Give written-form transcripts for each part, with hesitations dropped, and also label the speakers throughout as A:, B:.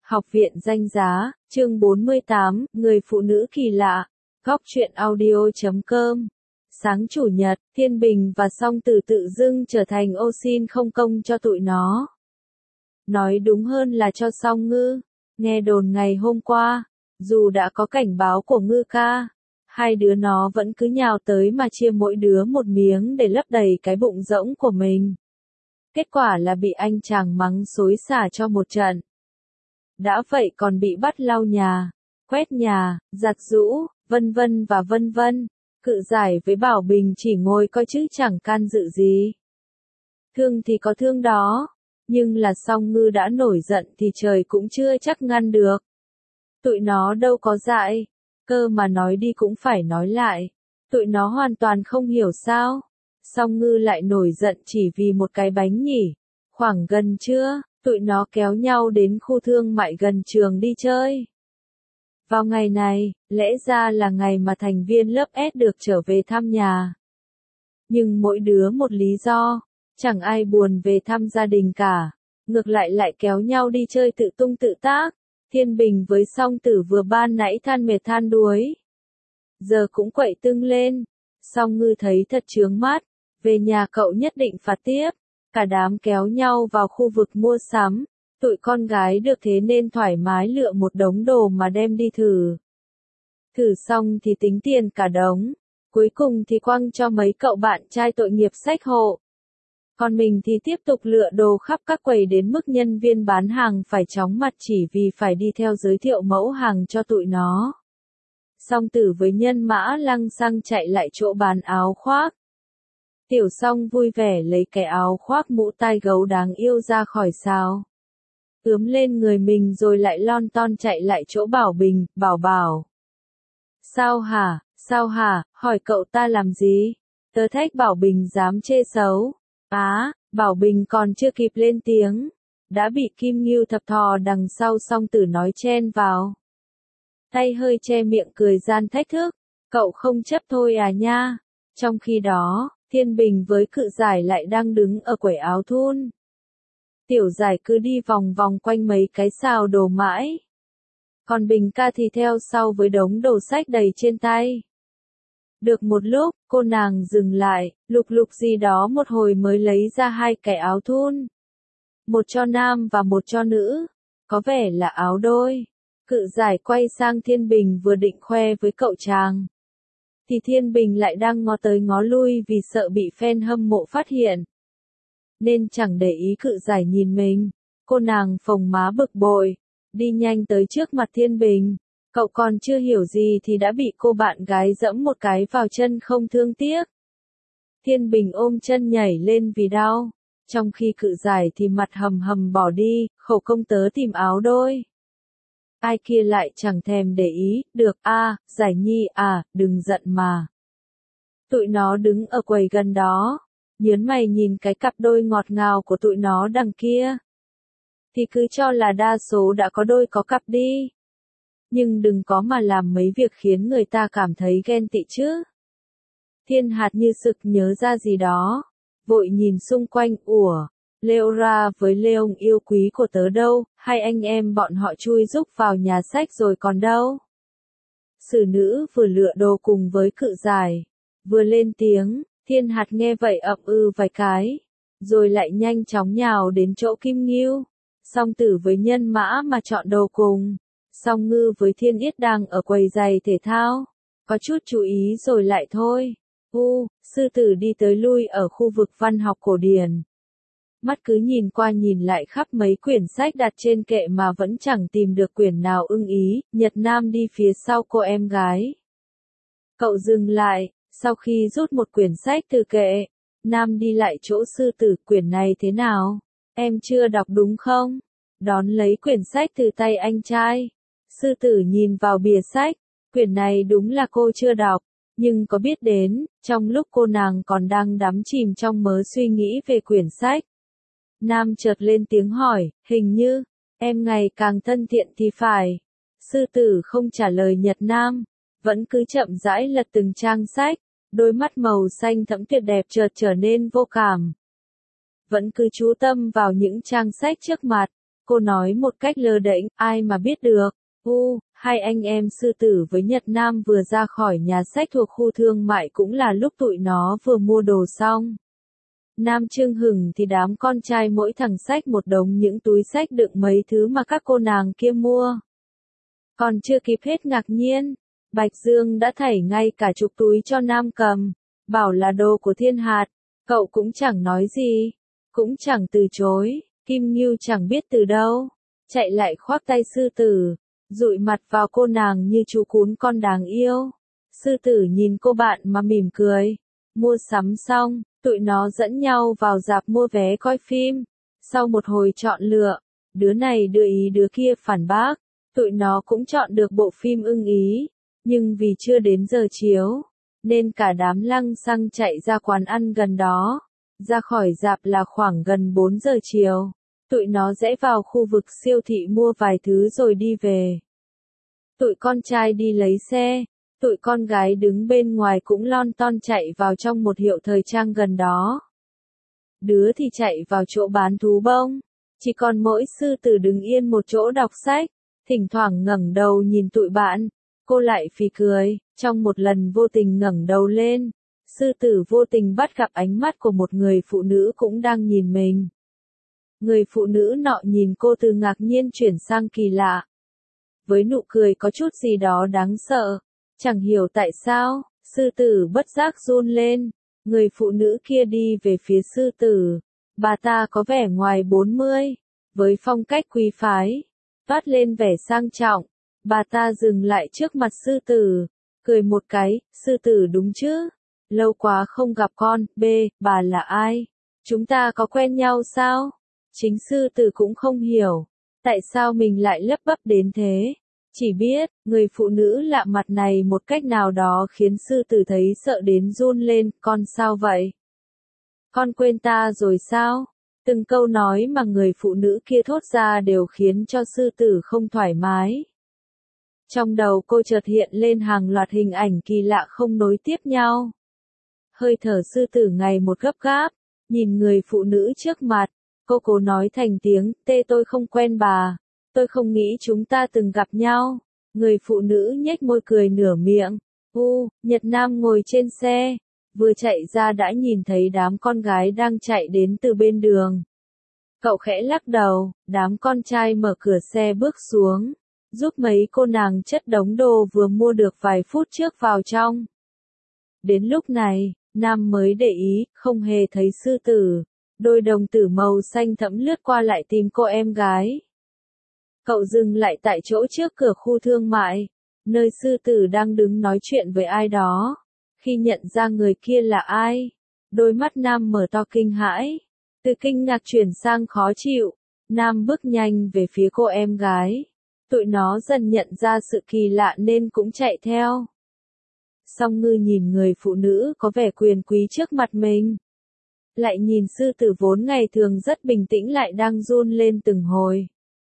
A: Học viện danh giá, chương 48, người phụ nữ kỳ lạ. Góc truyện audio.com. Sáng chủ nhật, Thiên Bình và Song Tử tự dưng trở thành ô xin không công cho tụi nó. Nói đúng hơn là cho Song Ngư. Nghe đồn ngày hôm qua, dù đã có cảnh báo của Ngư ca, hai đứa nó vẫn cứ nhào tới mà chia mỗi đứa một miếng để lấp đầy cái bụng rỗng của mình. Kết quả là bị anh chàng mắng xối xả cho một trận. Đã vậy còn bị bắt lau nhà, quét nhà, giặt giũ, vân vân và vân vân. Cự giải với Bảo Bình chỉ ngồi coi chứ chẳng can dự gì. Thương thì có thương đó, nhưng là Song Ngư đã nổi giận thì trời cũng chưa chắc ngăn được. Tụi nó đâu có dại, cơ mà nói đi cũng phải nói lại. Tụi nó hoàn toàn không hiểu sao Song Ngư lại nổi giận chỉ vì một cái bánh nhỉ. Khoảng gần trưa, tụi nó kéo nhau đến khu thương mại gần trường đi chơi. Vào ngày này, lẽ ra là ngày mà thành viên lớp S được trở về thăm nhà. Nhưng mỗi đứa một lý do, chẳng ai buồn về thăm gia đình cả, ngược lại kéo nhau đi chơi tự tung tự tác. Thiên Bình với Song Tử vừa ban nãy than mệt than đuối, giờ cũng quậy tưng lên. Song Ngư thấy thật chướng mắt, về nhà cậu nhất định phạt tiếp. Cả đám kéo nhau vào khu vực mua sắm, tụi con gái được thế nên thoải mái lựa một đống đồ mà đem đi thử. Thử xong thì tính tiền cả đống, cuối cùng thì quăng cho mấy cậu bạn trai tội nghiệp xách hộ. Còn mình thì tiếp tục lựa đồ khắp các quầy đến mức nhân viên bán hàng phải chóng mặt chỉ vì phải đi theo giới thiệu mẫu hàng cho tụi nó. Song Tử với Nhân Mã lăng xăng chạy lại chỗ bán áo khoác. Tiểu Song vui vẻ lấy cái áo khoác mũ tai gấu đáng yêu ra khỏi xào, ướm lên người mình rồi lại lon ton chạy lại chỗ Bảo Bình. Bảo. Sao hả, hỏi cậu ta làm gì? Tớ thách Bảo Bình dám chê xấu. Bảo Bình còn chưa kịp lên tiếng, đã bị Kim Ngưu thập thò đằng sau Song Tử nói chen vào. Tay hơi che miệng cười gian thách thức, cậu không chấp thôi à nha. Trong khi đó, Thiên Bình với Cự Giải lại đang đứng ở quầy áo thun. Tiểu Giải cứ đi vòng vòng quanh mấy cái xào đồ mãi. Còn Bình ca thì theo sau với đống đồ sách đầy trên tay. Được một lúc, cô nàng dừng lại, lục gì đó một hồi mới lấy ra hai cái áo thun. Một cho nam và một cho nữ. Có vẻ là áo đôi. Cự Giải quay sang Thiên Bình vừa định khoe với cậu chàng, thì Thiên Bình lại đang ngó tới ngó lui vì sợ bị fan hâm mộ phát hiện. Nên chẳng để ý Cự Giải nhìn mình, cô nàng phồng má bực bội, đi nhanh tới trước mặt Thiên Bình. Cậu còn chưa hiểu gì thì đã bị cô bạn gái giẫm một cái vào chân không thương tiếc. Thiên Bình ôm chân nhảy lên vì đau, trong khi Cự Giải thì mặt hầm bỏ đi, khổ công tớ tìm áo đôi. Ai kia lại chẳng thèm để ý, được Giải Nhi đừng giận mà. Tụi nó đứng ở quầy gần đó, nhớn mày nhìn cái cặp đôi ngọt ngào của tụi nó đằng kia. Thì cứ cho là đa số đã có đôi có cặp đi. Nhưng đừng có mà làm mấy việc khiến người ta cảm thấy ghen tị chứ. Thiên Hạt như sực nhớ ra gì đó, vội nhìn xung quanh. Leora với Leon yêu quý của tớ đâu, hai anh em bọn họ chui rúc vào nhà sách rồi còn đâu. Sử nữ vừa lựa đồ cùng với Cự Giải, vừa lên tiếng. Thiên Hạt nghe vậy ậm vài cái, rồi lại nhanh chóng nhào đến chỗ Kim Ngưu. Song Tử với Nhân Mã mà chọn đồ cùng. Song Ngư với Thiên Yết đang ở quầy giày thể thao, có chút chú ý rồi lại thôi. Sư Tử đi tới lui ở khu vực văn học cổ điển. Mắt cứ nhìn qua nhìn lại khắp mấy quyển sách đặt trên kệ mà vẫn chẳng tìm được quyển nào ưng ý. Nhật Nam đi phía sau cô em gái. Cậu dừng lại, sau khi rút một quyển sách từ kệ. Nam đi lại chỗ Sư Tử, quyển này thế nào? Em chưa đọc đúng không? Đón lấy quyển sách từ tay anh trai. Sư Tử nhìn vào bìa sách, quyển này đúng là cô chưa đọc, nhưng có biết đến, trong lúc cô nàng còn đang đắm chìm trong mớ suy nghĩ về quyển sách. Nam chợt lên tiếng hỏi, hình như, em ngày càng thân thiện thì phải. Sư Tử không trả lời Nhật Nam, vẫn cứ chậm rãi lật từng trang sách, đôi mắt màu xanh thẫm tuyệt đẹp chợt trở nên vô cảm. Vẫn cứ chú tâm vào những trang sách trước mặt, Cô nói một cách lơ đễnh, ai mà biết được. Hai anh em Sư Tử với Nhật Nam vừa ra khỏi nhà sách thuộc khu thương mại cũng là lúc tụi nó vừa mua đồ xong. Nam Trương Hừng thì đám con trai mỗi thằng xách một đống những túi xách đựng mấy thứ mà các cô nàng kia mua. Còn chưa kịp hết ngạc nhiên, Bạch Dương đã thảy ngay cả chục túi cho Nam cầm, bảo là đồ của Thiên Hạt, cậu cũng chẳng nói gì, cũng chẳng từ chối, Kim Ngưu chẳng biết từ đâu, chạy lại khoác tay Sư Tử, dụi mặt vào cô nàng như chú cún con đáng yêu. Sư Tử nhìn cô bạn mà mỉm cười, mua sắm xong, tụi nó dẫn nhau vào rạp mua vé coi phim, sau một hồi chọn lựa, đứa này đưa ý đứa kia phản bác. Tụi nó cũng chọn được bộ phim ưng ý, nhưng vì chưa đến giờ chiếu, nên cả đám lăng xăng chạy ra quán ăn gần đó. Ra khỏi rạp là khoảng gần 4 giờ chiều. Tụi nó rẽ vào khu vực siêu thị mua vài thứ rồi đi về. Tụi con trai đi lấy xe, tụi con gái đứng bên ngoài cũng lon ton chạy vào trong một hiệu thời trang gần đó. Đứa thì chạy vào chỗ bán thú bông, chỉ còn mỗi Sư Tử đứng yên một chỗ đọc sách. Thỉnh thoảng ngẩng đầu nhìn tụi bạn, cô lại phì cười, trong một lần vô tình ngẩng đầu lên, Sư Tử vô tình bắt gặp ánh mắt của một người phụ nữ cũng đang nhìn mình. Người phụ nữ nọ nhìn cô từ ngạc nhiên chuyển sang kỳ lạ. Với nụ cười có chút gì đó đáng sợ, chẳng hiểu tại sao, Sư Tử bất giác run lên, người phụ nữ kia đi về phía Sư Tử, bà ta có vẻ ngoài 40, với phong cách quý phái. Toát lên vẻ sang trọng, bà ta dừng lại trước mặt Sư Tử, cười một cái, Sư Tử đúng chứ? Lâu quá không gặp con, bà là ai? Chúng ta có quen nhau sao? Chính Sư Tử cũng không hiểu, tại sao mình lại lắp bắp đến thế. Chỉ biết, người phụ nữ lạ mặt này một cách nào đó khiến Sư Tử thấy sợ đến run lên, con sao vậy? Con quên ta rồi sao? Từng câu nói mà người phụ nữ kia thốt ra đều khiến cho Sư Tử không thoải mái. Trong đầu cô chợt hiện lên hàng loạt hình ảnh kỳ lạ không nối tiếp nhau. Hơi thở Sư Tử ngày một gấp gáp, nhìn người phụ nữ trước mặt, cô cố nói thành tiếng, tôi không quen bà, tôi không nghĩ chúng ta từng gặp nhau. Người phụ nữ nhếch môi cười nửa miệng, Nhật Nam ngồi trên xe. Vừa chạy ra đã nhìn thấy đám con gái đang chạy đến từ bên đường. Cậu khẽ lắc đầu, đám con trai mở cửa xe bước xuống, giúp mấy cô nàng chất đống đồ vừa mua được vài phút trước vào trong. Đến lúc này, Nam mới để ý, không hề thấy Sư Tử, đôi đồng tử màu xanh thẫm lướt qua lại tìm cô em gái. Cậu dừng lại tại chỗ trước cửa khu thương mại, nơi Sư Tử đang đứng nói chuyện với ai đó. Khi nhận ra người kia là ai, đôi mắt Nam mở to kinh hãi, từ kinh ngạc chuyển sang khó chịu. Nam bước nhanh về phía cô em gái. Tụi nó dần nhận ra sự kỳ lạ nên cũng chạy theo. Song Ngư nhìn người phụ nữ có vẻ quyền quý trước mặt mình. Lại nhìn Sư Tử vốn ngày thường rất bình tĩnh lại đang run lên từng hồi.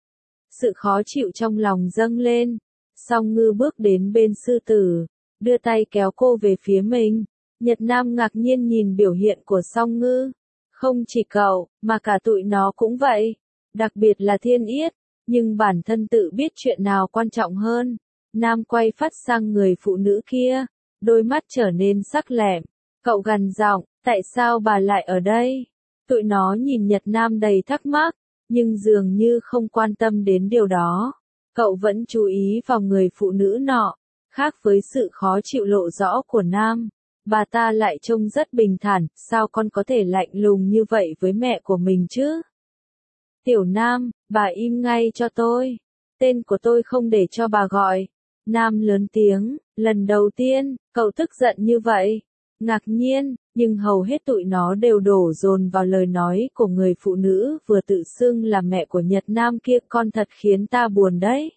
A: Sự khó chịu trong lòng dâng lên. Song Ngư bước đến bên Sư Tử, đưa tay kéo cô về phía mình. Nhật Nam ngạc nhiên nhìn biểu hiện của Song Ngư. Không chỉ cậu, mà cả tụi nó cũng vậy. Đặc biệt là Thiên Yết. Nhưng bản thân tự biết chuyện nào quan trọng hơn. Nam quay phát sang người phụ nữ kia. Đôi mắt trở nên sắc lẹm. Cậu gằn giọng, tại sao bà lại ở đây? Tụi nó nhìn Nhật Nam đầy thắc mắc. Nhưng dường như không quan tâm đến điều đó. Cậu vẫn chú ý vào người phụ nữ nọ. Khác với sự khó chịu lộ rõ của Nam, bà ta lại trông rất bình thản, sao con có thể lạnh lùng như vậy với mẹ của mình chứ? Tiểu Nam, bà im ngay cho tôi. Tên của tôi không để cho bà gọi. Nam lớn tiếng, lần đầu tiên, cậu tức giận như vậy. Ngạc nhiên, nhưng hầu hết tụi nó đều đổ dồn vào lời nói của người phụ nữ vừa tự xưng là mẹ của Nhật Nam kia, con thật khiến ta buồn đấy.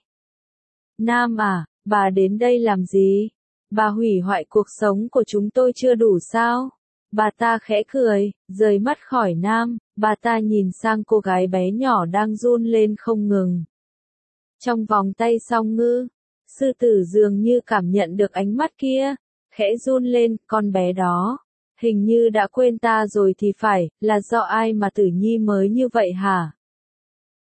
A: Nam à, bà đến đây làm gì? Bà hủy hoại cuộc sống của chúng tôi chưa đủ sao? Bà ta khẽ cười, rời mắt khỏi Nam, bà ta nhìn sang cô gái bé nhỏ đang run lên không ngừng. Trong vòng tay Song Ngư, Sư Tử dường như cảm nhận được ánh mắt kia, khẽ run lên, con bé đó. Hình như đã quên ta rồi thì phải, là do ai mà Tử Nhi mới như vậy hả?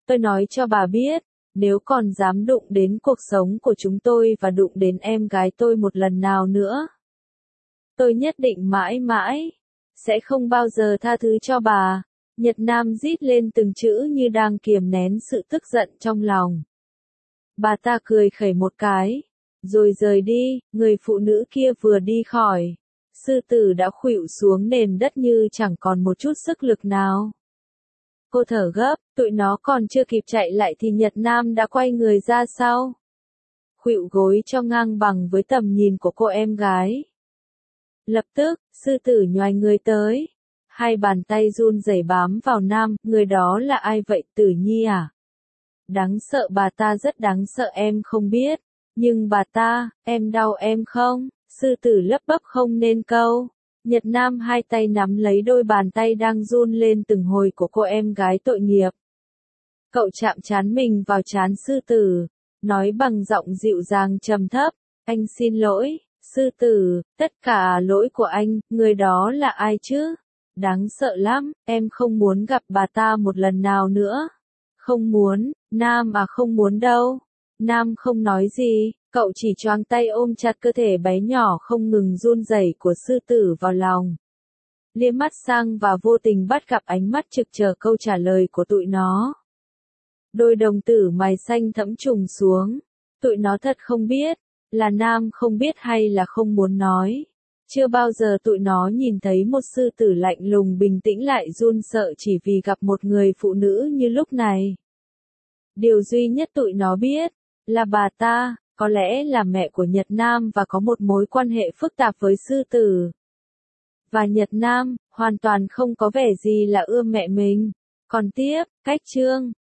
A: Tôi nói cho bà biết, nếu còn dám đụng đến cuộc sống của chúng tôi và đụng đến em gái tôi một lần nào nữa, tôi nhất định mãi mãi sẽ không bao giờ tha thứ cho bà. Nhật Nam rít lên từng chữ như đang kiềm nén sự tức giận trong lòng. Bà ta cười khẩy một cái, rồi rời đi. Người phụ nữ kia vừa đi khỏi, sư tử đã khuỵu xuống nền đất như chẳng còn một chút sức lực nào. Cô thở gấp, tụi nó còn chưa kịp chạy lại thì Nhật Nam đã quay người ra sau, khuỵu gối cho ngang bằng với tầm nhìn của cô em gái. Lập tức, sư tử nhoài người tới, hai bàn tay run rẩy bám vào Nam. Người đó là ai vậy, Tử Nhi à? Đáng sợ, bà ta rất đáng sợ, em không biết. Nhưng bà ta, em đau em không? Sư tử lấp bấp không nên câu. Nhật Nam hai tay nắm lấy đôi bàn tay đang run lên từng hồi của cô em gái tội nghiệp. Cậu chạm trán mình vào trán sư tử, nói bằng giọng dịu dàng trầm thấp, anh xin lỗi, sư tử, tất cả lỗi của anh. Người đó là ai chứ? Đáng sợ lắm, em không muốn gặp bà ta một lần nào nữa. Không muốn, Nam à, không muốn đâu. Nam không nói gì, cậu chỉ choàng tay ôm chặt cơ thể bé nhỏ không ngừng run rẩy của sư tử vào lòng. Liếc mắt sang và vô tình bắt gặp ánh mắt trực chờ câu trả lời của tụi nó. Đôi đồng tử mày xanh thẫm trùng xuống. Tụi nó thật không biết, là Nam không biết hay là không muốn nói. Chưa bao giờ tụi nó nhìn thấy một sư tử lạnh lùng bình tĩnh lại run sợ chỉ vì gặp một người phụ nữ như lúc này. Điều duy nhất tụi nó biết, là bà ta, có lẽ là mẹ của Nhật Nam và có một mối quan hệ phức tạp với sư tử. Và Nhật Nam, hoàn toàn không có vẻ gì là ưa mẹ mình. Còn tiếp, cách chương